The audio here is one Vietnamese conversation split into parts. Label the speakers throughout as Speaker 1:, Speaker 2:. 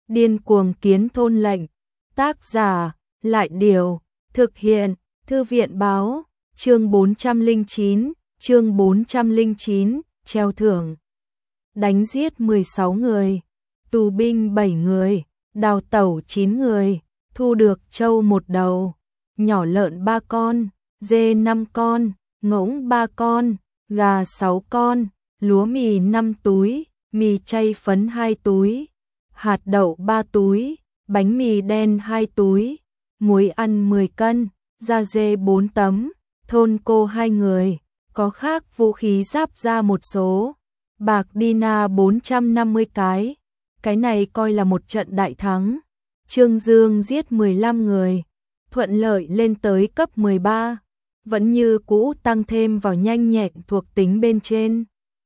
Speaker 1: Điên cuồng kiến thôn lệnh. Tác giả, Lại Điều. Thực hiện, Thư viện báo. Chương 409, treo thưởng. Đánh giết 16 người, tù binh 7 người, đào tẩu 9 người, thu được trâu 1 đầu, nhỏ lợn 3 con, dê 5 con, ngỗng 3 con, gà 6 con, lúa mì 5 túi, mì chay phấn 2 túi, hạt đậu 3 túi, bánh mì đen 2 túi, muối ăn 10 cân, da dê 4 tấm, thôn cô 2 người, có khác vũ khí giáp da một số, bạc Dina 450 cái này coi là một trận đại thắng. Trương Dương giết 15 người, thuận lợi lên tới cấp 13, vẫn như cũ tăng thêm vào nhanh nhẹn thuộc tính bên trên.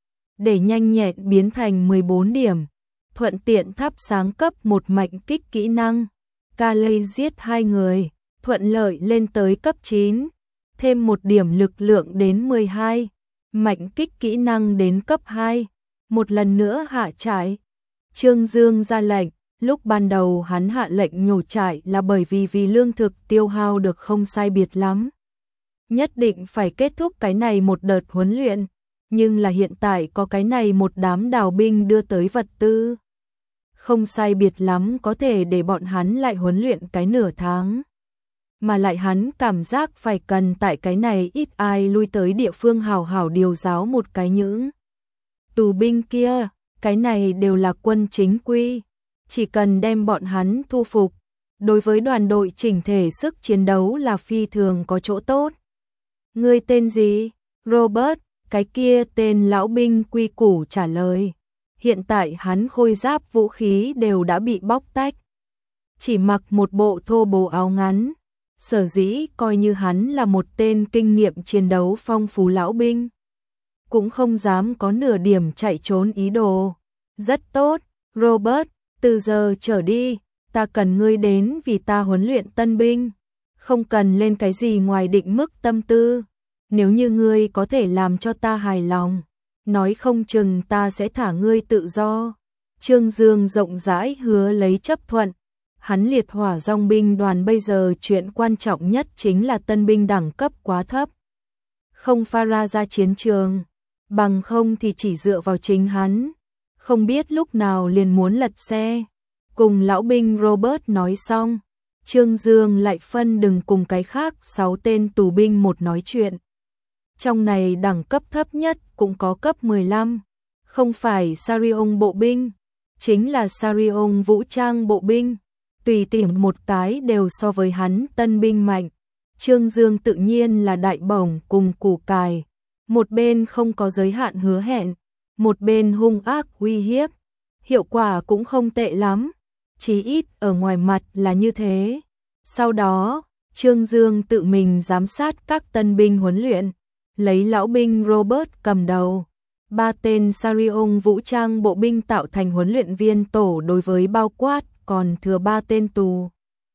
Speaker 1: Để nhanh nhẹn biến thành 14 điểm, thuận tiện thắp sáng cấp một mạnh kích kỹ năng. Calais giết 2 người, thuận lợi lên tới cấp 9, thêm 1 điểm lực lượng đến 12, mạnh kích kỹ năng đến cấp 2, một lần nữa hạ trại. Trương Dương ra lệnh, lúc ban đầu hắn hạ lệnh nhổ trại là bởi vì lương thực tiêu hao được không sai biệt lắm. Nhất định phải kết thúc cái này một đợt huấn luyện, nhưng là hiện tại có cái này một đám đào binh đưa tới vật tư. Không sai biệt lắm có thể để bọn hắn lại huấn luyện cái nửa tháng. Mà lại hắn cảm giác phải cần tại cái này ít ai lui tới địa phương hào hảo điều giáo một cái những tù binh kia, cái này đều là quân chính quy, chỉ cần đem bọn hắn thu phục, đối với đoàn đội chỉnh thể sức chiến đấu là phi thường có chỗ tốt. Ngươi tên gì? Robert, cái kia tên lão binh quy củ trả lời. Hiện tại hắn khôi giáp vũ khí đều đã bị bóc tách, chỉ mặc một bộ thô bồ áo ngắn. Sở dĩ coi như hắn là một tên kinh nghiệm chiến đấu phong phú lão binh, cũng không dám có nửa điểm chạy trốn ý đồ. Rất tốt, Robert, từ giờ trở đi, ta cần ngươi đến vì ta huấn luyện tân binh, không cần lên cái gì ngoài định mức tâm tư. Nếu như ngươi có thể làm cho ta hài lòng, nói không chừng ta sẽ thả ngươi tự do. Trương Dương rộng rãi hứa lấy chấp thuận. Hắn liệt hỏa dòng binh đoàn bây giờ chuyện quan trọng nhất chính là tân binh đẳng cấp quá thấp, không pha ra chiến trường, bằng không thì chỉ dựa vào chính hắn, không biết lúc nào liền muốn lật xe. Cùng lão binh Robert nói xong, Trương Dương lại phân đừng cùng cái khác 6 tên tù binh một nói chuyện. Trong này đẳng cấp thấp nhất cũng có cấp 15, không phải Sarion bộ binh, chính là Sarion vũ trang bộ binh. Tùy tiện một cái đều so với hắn tân binh mạnh. Trương Dương tự nhiên là đại bổng cùng củ cải, một bên không có giới hạn hứa hẹn, một bên hung ác uy hiếp, hiệu quả cũng không tệ lắm, chí ít ở ngoài mặt là như thế. Sau đó, Trương Dương tự mình giám sát các tân binh huấn luyện, lấy lão binh Robert cầm đầu. 3 tên Sarion vũ trang bộ binh tạo thành huấn luyện viên tổ đối với bao quát, còn thừa 3 tên tù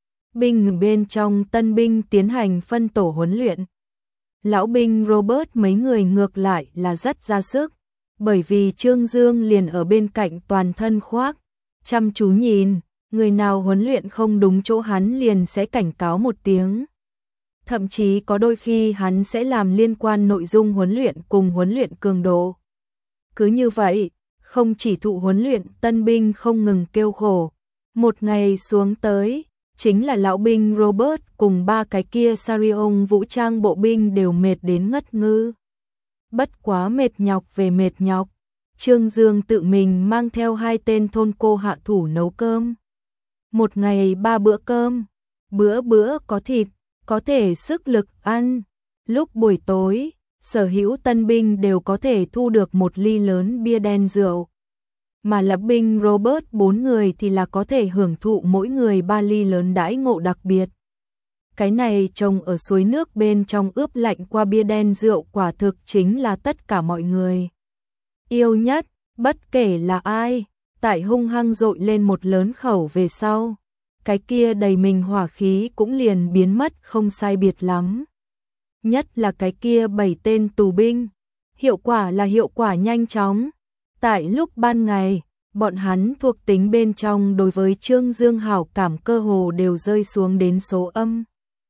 Speaker 1: binh bên trong tân binh tiến hành phân tổ huấn luyện. Lão binh Robert mấy người ngược lại là rất ra sức, bởi vì Trương Dương liền ở bên cạnh toàn thân khoác, chăm chú nhìn, người nào huấn luyện không đúng chỗ hắn liền sẽ cảnh cáo một tiếng. Thậm chí có đôi khi hắn sẽ làm liên quan nội dung huấn luyện cùng huấn luyện cường độ. Cứ như vậy, không chỉ thụ huấn luyện tân binh không ngừng kêu khổ. Một ngày xuống tới, chính là lão binh Robert cùng 3 cái kia Sarion vũ trang bộ binh đều mệt đến ngất ngư. Bất quá mệt nhọc về mệt nhọc, Trương Dương tự mình mang theo 2 tên thôn cô hạ thủ nấu cơm. Một ngày 3 bữa cơm, bữa bữa có thịt, có thể sức lực ăn. Lúc buổi tối, sở hữu tân binh đều có thể thu được 1 ly lớn bia đen rượu. Mà là binh Robert 4 người thì là có thể hưởng thụ mỗi người 3 ly lớn đãi ngộ đặc biệt. Cái này trồng ở suối nước bên trong ướp lạnh qua bia đen rượu quả thực chính là tất cả mọi người yêu nhất, bất kể là ai, tại hung hăng dội lên một lớn khẩu về sau. Cái kia đầy mình hỏa khí cũng liền biến mất không sai biệt lắm. Nhất là cái kia 7 tên tù binh, hiệu quả là hiệu quả nhanh chóng. Tại lúc ban ngày, bọn hắn thuộc tính bên trong đối với Trương Dương hảo cảm cơ hồ đều rơi xuống đến số âm.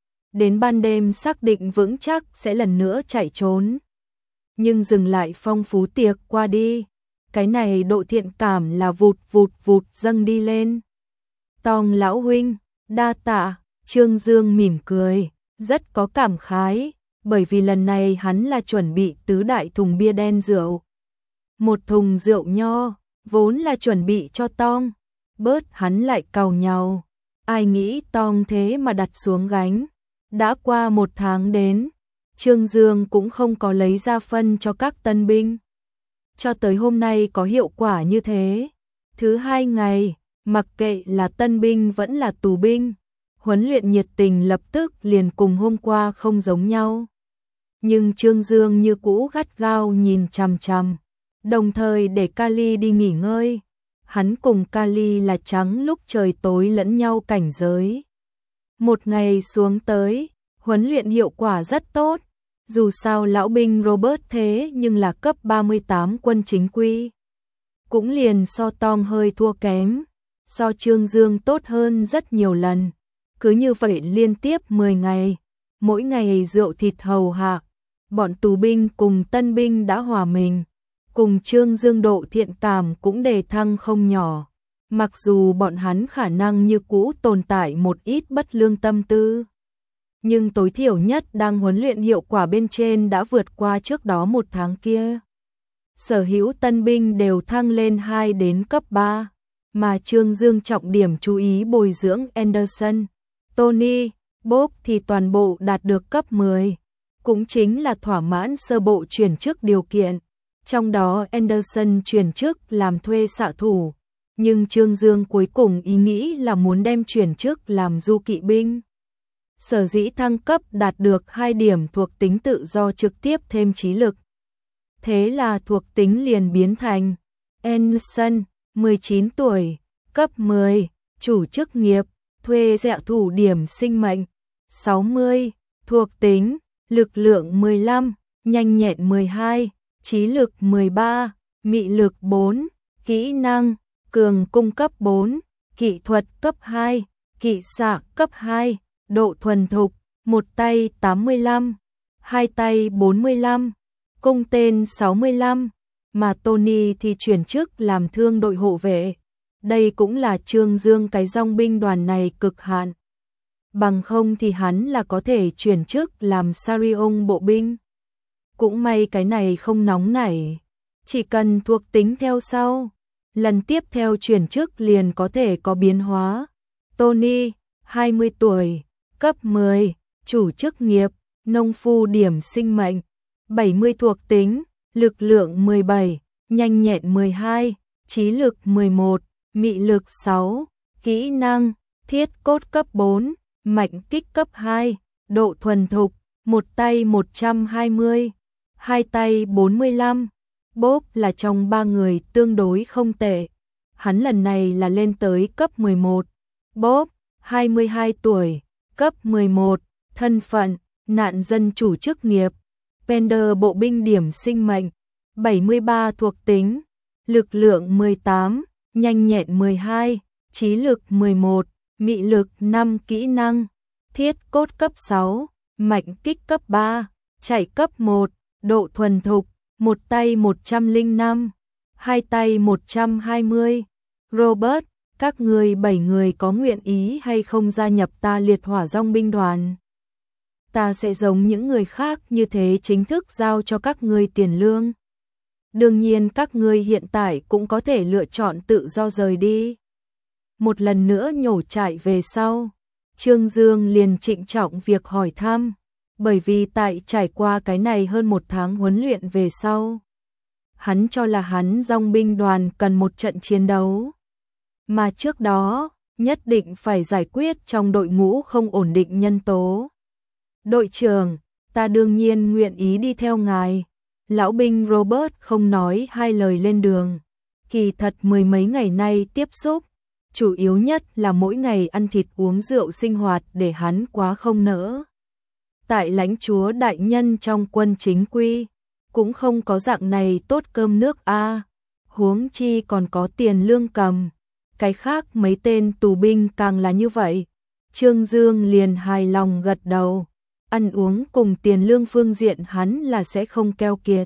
Speaker 1: Đến ban đêm xác định vững chắc sẽ lần nữa chạy trốn. Nhưng dừng lại phong phú tiệc qua đi, cái này độ thiện cảm là vụt vụt vụt dâng đi lên. Tòng lão huynh, đa tạ, Trương Dương mỉm cười, rất có cảm khái, bởi vì lần này hắn là chuẩn bị tứ đại thùng bia đen rượu. Một thùng rượu nho, vốn là chuẩn bị cho Tong, bớt hắn lại càu nhàu. Ai nghĩ Tong thế mà đặt xuống gánh. Đã qua 1 tháng đến, Trương Dương cũng không có lấy ra phân cho các tân binh. Cho tới hôm nay có hiệu quả như thế. Thứ 2 ngày, mặc kệ là tân binh vẫn là tù binh, huấn luyện nhiệt tình lập tức liền cùng hôm qua không giống nhau. Nhưng Trương Dương như cũ gắt gao nhìn chằm chằm, đồng thời để Kali đi nghỉ ngơi. Hắn cùng Kali là trắng lúc trời tối lẫn nhau cảnh giới. Một ngày xuống tới, huấn luyện hiệu quả rất tốt. Dù sao lão binh Robert thế nhưng là cấp 38 quân chính quy. Cũng liền so Tong hơi thua kém, so Trương Dương tốt hơn rất nhiều lần. Cứ như vậy liên tiếp 10 ngày, mỗi ngày rượu thịt hầu hạ, bọn tù binh cùng tân binh đã hòa mình, cùng Trương Dương độ thiện cảm cũng đề thăng không nhỏ. Mặc dù bọn hắn khả năng như cũ tồn tại một ít bất lương tâm tư, nhưng tối thiểu nhất đang huấn luyện hiệu quả bên trên đã vượt qua trước đó 1 tháng kia. Sở hữu tân binh đều thăng lên 2 đến cấp 3, mà Trương Dương trọng điểm chú ý bồi dưỡng Anderson, Tony, Bob thì toàn bộ đạt được cấp 10, cũng chính là thỏa mãn sơ bộ chuyển chức điều kiện. Trong đó Anderson chuyển chức làm thuê xạ thủ, nhưng Trương Dương cuối cùng ý nghĩ là muốn đem chuyển chức làm du kỵ binh. Sở dĩ thăng cấp đạt được 2 điểm thuộc tính tự do trực tiếp thêm trí lực. Thế là thuộc tính liền biến thành Anderson, 19 tuổi, cấp 10, chủ chức nghiệp, thuê xạ thủ điểm sinh mệnh, 60, thuộc tính, lực lượng 15, nhanh nhẹn 12, trí lực 13, mị lực 4, kỹ năng, cường cung cấp 4, kỹ thuật cấp 2, kỵ xạ cấp 2, độ thuần thục, một tay 85, hai tay 45, cung tên 65, mà Tony thì chuyển chức làm thương đội hộ vệ. Đây cũng là Trương Dương cái dòng binh đoàn này cực hạn. Bằng không thì hắn là có thể chuyển chức làm Sarion bộ binh. Cũng may cái này không nóng nảy, chỉ cần thuộc tính theo sau, lần tiếp theo chuyển chức liền có thể có biến hóa. Tony, 20 tuổi, cấp 10, chủ chức nghiệp, nông phu điểm sinh mệnh, 70 thuộc tính, lực lượng 17, nhanh nhẹn 12, trí lực 11, mị lực 6, kỹ năng, thiết cốt cấp 4, mạnh kích cấp 2, độ thuần thục, một tay 120, hai tay 45. Bob là trong 3 người tương đối không tệ. Hắn lần này là lên tới cấp 11. Bob, 22 tuổi, cấp 11, thân phận, nạn dân chủ chức nghiệp, Pender bộ binh điểm sinh mệnh, 73 thuộc tính, lực lượng 18, nhanh nhẹn 12, trí lực 11, mị lực 5 kỹ năng, thiết cốt cấp 6, mạnh kích cấp 3, chạy cấp 1, độ thuần thục, một tay 105, hai tay 120. Robert, các người 7 người có nguyện ý hay không gia nhập ta liệt hỏa dòng binh đoàn? Ta sẽ giống những người khác như thế chính thức giao cho các ngươi tiền lương. Đương nhiên các ngươi hiện tại cũng có thể lựa chọn tự do rời đi. Một lần nữa nhổ trại về sau, Trương Dương liền trịnh trọng việc hỏi thăm, bởi vì tại trải qua cái này hơn 1 tháng huấn luyện về sau, hắn cho là hắn dòng binh đoàn cần một trận chiến đấu, mà trước đó nhất định phải giải quyết trong đội ngũ không ổn định nhân tố. Đội trưởng, ta đương nhiên nguyện ý đi theo ngài. Lão binh Robert không nói 2 lời lên đường. Kỳ thật 10 mấy ngày nay tiếp xúc, chủ yếu nhất là mỗi ngày ăn thịt uống rượu sinh hoạt để hắn quá không nỡ. Tại lãnh chúa đại nhân trong quân chính quy, cũng không có dạng này tốt cơm nước a. huống chi còn có tiền lương cầm. Cái khác mấy tên tù binh càng là như vậy. Trương Dương liền hài lòng gật đầu. Ăn uống cùng tiền lương phương diện hắn là sẽ không keo kiệt.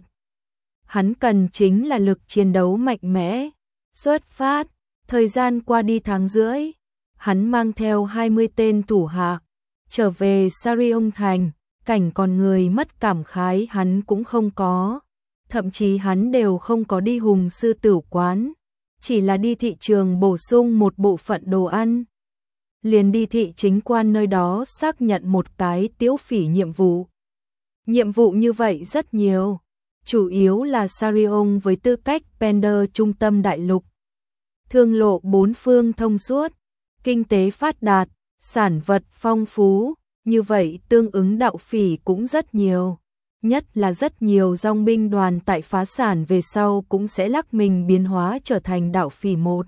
Speaker 1: Hắn cần chính là lực chiến đấu mạnh mẽ. Xuất phát, thời gian qua đi tháng rưỡi, hắn mang theo 20 tên thủ hạ, trở về Sariong Thành, cảnh còn người mất cảm khái hắn cũng không có. Thậm chí hắn đều không có đi Hùng Sư Tử quán, chỉ là đi thị trường bổ sung một bộ phận đồ ăn. Liền đi thị chính quan nơi đó xác nhận một cái tiễu phỉ nhiệm vụ. Nhiệm vụ như vậy rất nhiều, chủ yếu là Sariong với tư cách Pender trung tâm đại lục. Thương lộ bốn phương thông suốt, kinh tế phát đạt, sản vật phong phú, như vậy tương ứng đạo phỉ cũng rất nhiều. Nhất là rất nhiều dòng binh đoàn tại phá sản về sau cũng sẽ lắc mình biến hóa trở thành đạo phỉ một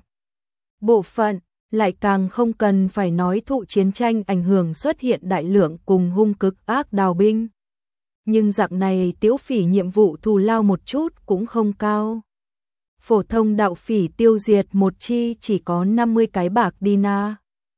Speaker 1: bộ phận, lại càng không cần phải nói thụ chiến tranh ảnh hưởng xuất hiện đại lượng cùng hung cực ác đào binh. Nhưng dạng này tiễu phỉ nhiệm vụ thù lao một chút cũng không cao. Phổ thông đạo phỉ tiêu diệt một chi chỉ có 50 cái bạc dinar.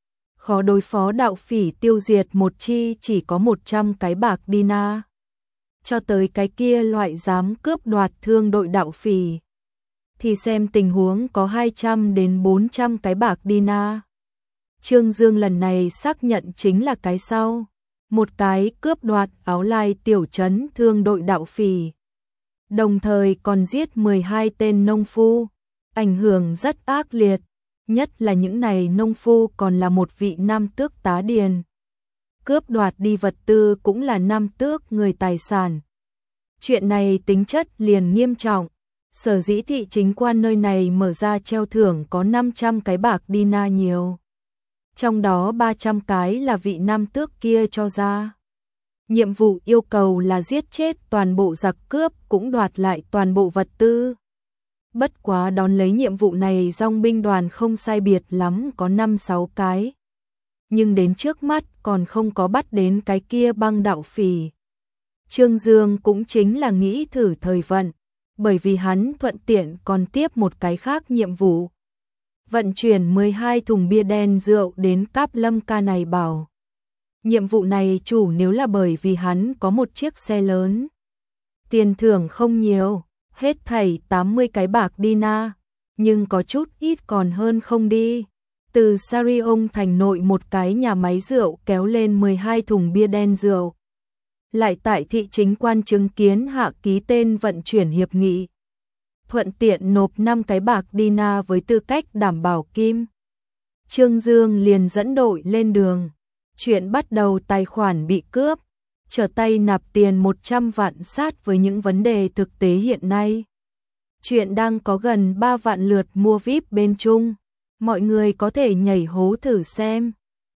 Speaker 1: Khó đối phó đạo phỉ tiêu diệt một chi chỉ có 100 cái bạc dinar. Cho tới cái kia loại dám cướp đoạt thương đội đạo phỉ thì xem tình huống có 200 đến 400 cái bạc dinar. Trương Dương lần này xác nhận chính là cái sau, một cái cướp đoạt Áo Lai tiểu trấn thương đội đạo phỉ. Đồng thời còn giết 12 tên nông phu, ảnh hưởng rất ác liệt, nhất là những này nông phu còn là một vị nam tước tá điền. Cướp đoạt đi vật tư cũng là nam tước người tài sản. Chuyện này tính chất liền nghiêm trọng, sở dĩ thị chính quan nơi này mở ra treo thưởng có 500 cái bạc dinar nhiều. Trong đó 300 cái là vị nam tước kia cho ra. Nhiệm vụ yêu cầu là giết chết toàn bộ giặc cướp cũng đoạt lại toàn bộ vật tư. Bất quá đón lấy nhiệm vụ này dòng binh đoàn không sai biệt lắm có 5-6 cái. Nhưng đến trước mắt còn không có bắt đến cái kia băng đạo phỉ. Trương Dương cũng chính là nghĩ thử thời vận, bởi vì hắn thuận tiện còn tiếp một cái khác nhiệm vụ. Vận chuyển 12 thùng bia đen rượu đến Cáp Lâm Ca này bảo. Nhiệm vụ này chủ nếu là bởi vì hắn có một chiếc xe lớn. Tiền thưởng không nhiều, hết thảy 80 cái bạc dinar, nhưng có chút ít còn hơn không đi. Từ Sariong thành nội một cái nhà máy rượu kéo lên 12 thùng bia đen rượu. Lại tại thị chính quan chứng kiến hạ ký tên vận chuyển hiệp nghị. Thuận tiện nộp 5 cái bạc dinar với tư cách đảm bảo kim. Trương Dương liền dẫn đội lên đường. Chuyện bắt đầu tài khoản bị cướp, trở tay nạp tiền 100 vạn sát với những vấn đề thực tế hiện nay. Chuyện đang có gần 3 vạn lượt mua VIP bên Trung. Mọi người có thể nhảy hố thử xem.